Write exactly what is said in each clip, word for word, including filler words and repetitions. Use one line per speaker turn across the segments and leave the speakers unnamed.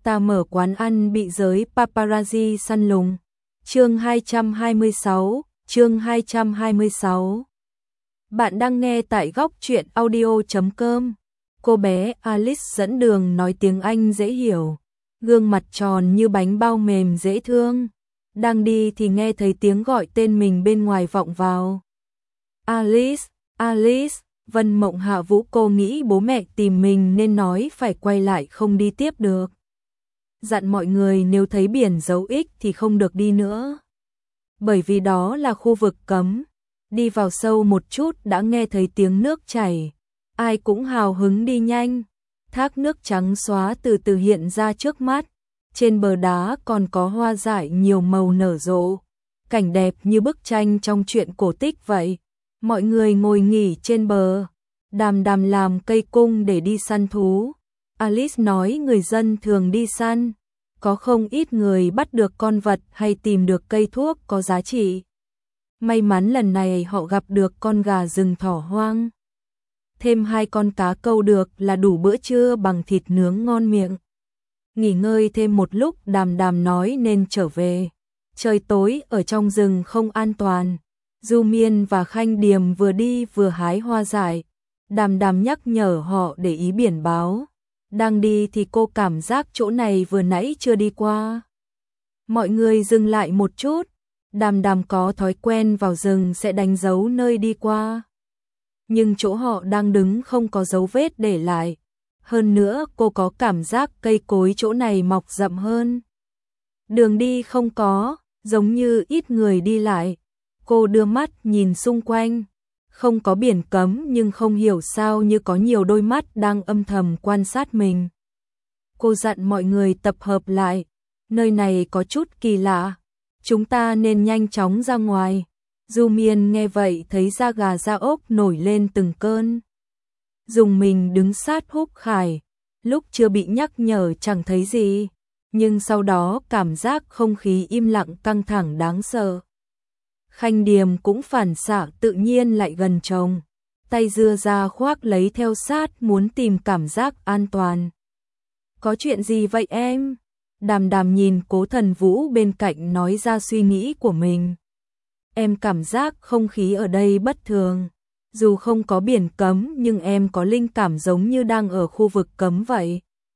ta mở quán ăn bị giới paparazzi săn lùng. Chương hai trăm hai mươi sáu, chương hai trăm hai mươi sáu. Bạn đang nghe tại góc truyện audio chấm com. Cô bé Alice dẫn đường nói tiếng Anh dễ hiểu, gương mặt tròn như bánh bao mềm dễ thương. Đang đi thì nghe thấy tiếng gọi tên mình bên ngoài vọng vào. Alice, Alice, Vân Mộng Hạ Vũ. Cô nghĩ bố mẹ tìm mình nên nói phải quay lại không đi tiếp được. Dặn mọi người nếu thấy biển dấu X thì không được đi nữa. Bởi vì đó là khu vực cấm. Đi vào sâu một chút đã nghe thấy tiếng nước chảy. Ai cũng hào hứng đi nhanh. Thác nước trắng xóa từ từ hiện ra trước mắt. Trên bờ đá còn có hoa dại nhiều màu nở rộ. Cảnh đẹp như bức tranh trong truyện cổ tích vậy. Mọi người ngồi nghỉ trên bờ. Đàm đàm làm cây cung để đi săn thú. Alice nói người dân thường đi săn. Có không ít người bắt được con vật hay tìm được cây thuốc có giá trị. May mắn lần này họ gặp được con gà rừng thỏ hoang. Thêm hai con cá câu được là đủ bữa trưa bằng thịt nướng ngon miệng. Nghỉ ngơi thêm một lúc đàm đàm nói nên trở về. Trời tối ở trong rừng không an toàn. Du Miên và Khanh Điềm vừa đi vừa hái hoa dại. Đàm đàm nhắc nhở họ để ý biển báo. Đang đi thì cô cảm giác chỗ này vừa nãy chưa đi qua. Mọi người dừng lại một chút. Đàm đàm có thói quen vào rừng sẽ đánh dấu nơi đi qua. Nhưng chỗ họ đang đứng không có dấu vết để lại. Hơn nữa cô có cảm giác cây cối chỗ này mọc rậm hơn. Đường đi không có, giống như ít người đi lại. Cô đưa mắt nhìn xung quanh. Không có biển cấm nhưng không hiểu sao như có nhiều đôi mắt đang âm thầm quan sát mình. Cô dặn mọi người tập hợp lại. Nơi này có chút kỳ lạ. Chúng ta nên nhanh chóng ra ngoài. Du Miên nghe vậy thấy da gà da ốc nổi lên từng cơn. Dùng mình đứng sát Húc Khải. Lúc chưa bị nhắc nhở chẳng thấy gì. Nhưng sau đó cảm giác không khí im lặng căng thẳng đáng sợ. Khanh Điềm cũng phản xạ tự nhiên lại gần chồng. Tay dưa ra khoác lấy theo sát muốn tìm cảm giác an toàn. Có chuyện gì vậy em? Đàm đàm nhìn Cố Thần Vũ bên cạnh nói ra suy nghĩ của mình. Em cảm giác không khí ở đây bất thường. Dù không có biển cấm nhưng em có linh cảm giống như đang ở khu vực cấm vậy.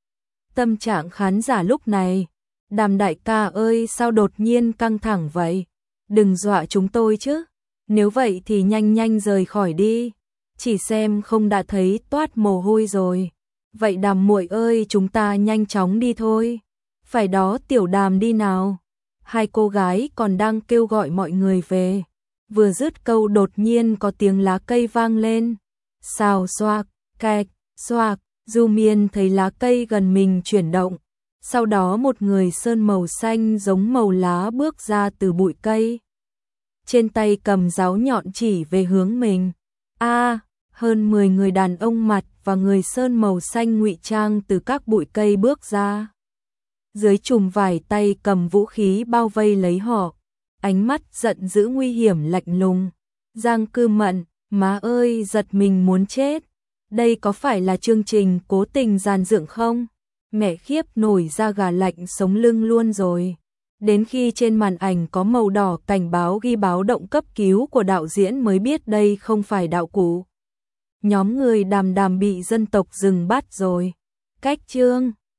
Tâm trạng khán giả lúc này. Đàm đại ca ơi sao đột nhiên căng thẳng vậy? Đừng dọa chúng tôi chứ. Nếu vậy thì nhanh nhanh rời khỏi đi. Chỉ xem không đã thấy toát mồ hôi rồi. Vậy Đàm muội ơi chúng ta nhanh chóng đi thôi. Phải đó Tiểu Đàm đi nào. Hai cô gái còn đang kêu gọi mọi người về. Vừa dứt câu đột nhiên có tiếng lá cây vang lên. Xào xoạc, kẹt, xoạc. Du Miên thấy lá cây gần mình chuyển động. Sau đó một người sơn màu xanh giống màu lá bước ra từ bụi cây. Trên tay cầm giáo nhọn chỉ về hướng mình. A, à, hơn mười người đàn ông mặt và người sơn màu xanh ngụy trang từ các bụi cây bước ra. Dưới chùm vải tay cầm vũ khí bao vây lấy họ. Ánh mắt giận dữ nguy hiểm lạnh lùng. Giang Cư Mận, má ơi giật mình muốn chết. Đây có phải là chương trình cố tình giàn dựng không? Mẹ khiếp nổi da gà lạnh sống lưng luôn rồi. Đến khi trên màn ảnh có màu đỏ cảnh báo ghi báo động cấp cứu của đạo diễn mới biết đây không phải đạo cụ. Nhóm người Đàm Đàm bị dân tộc rừng bắt rồi. Cách chương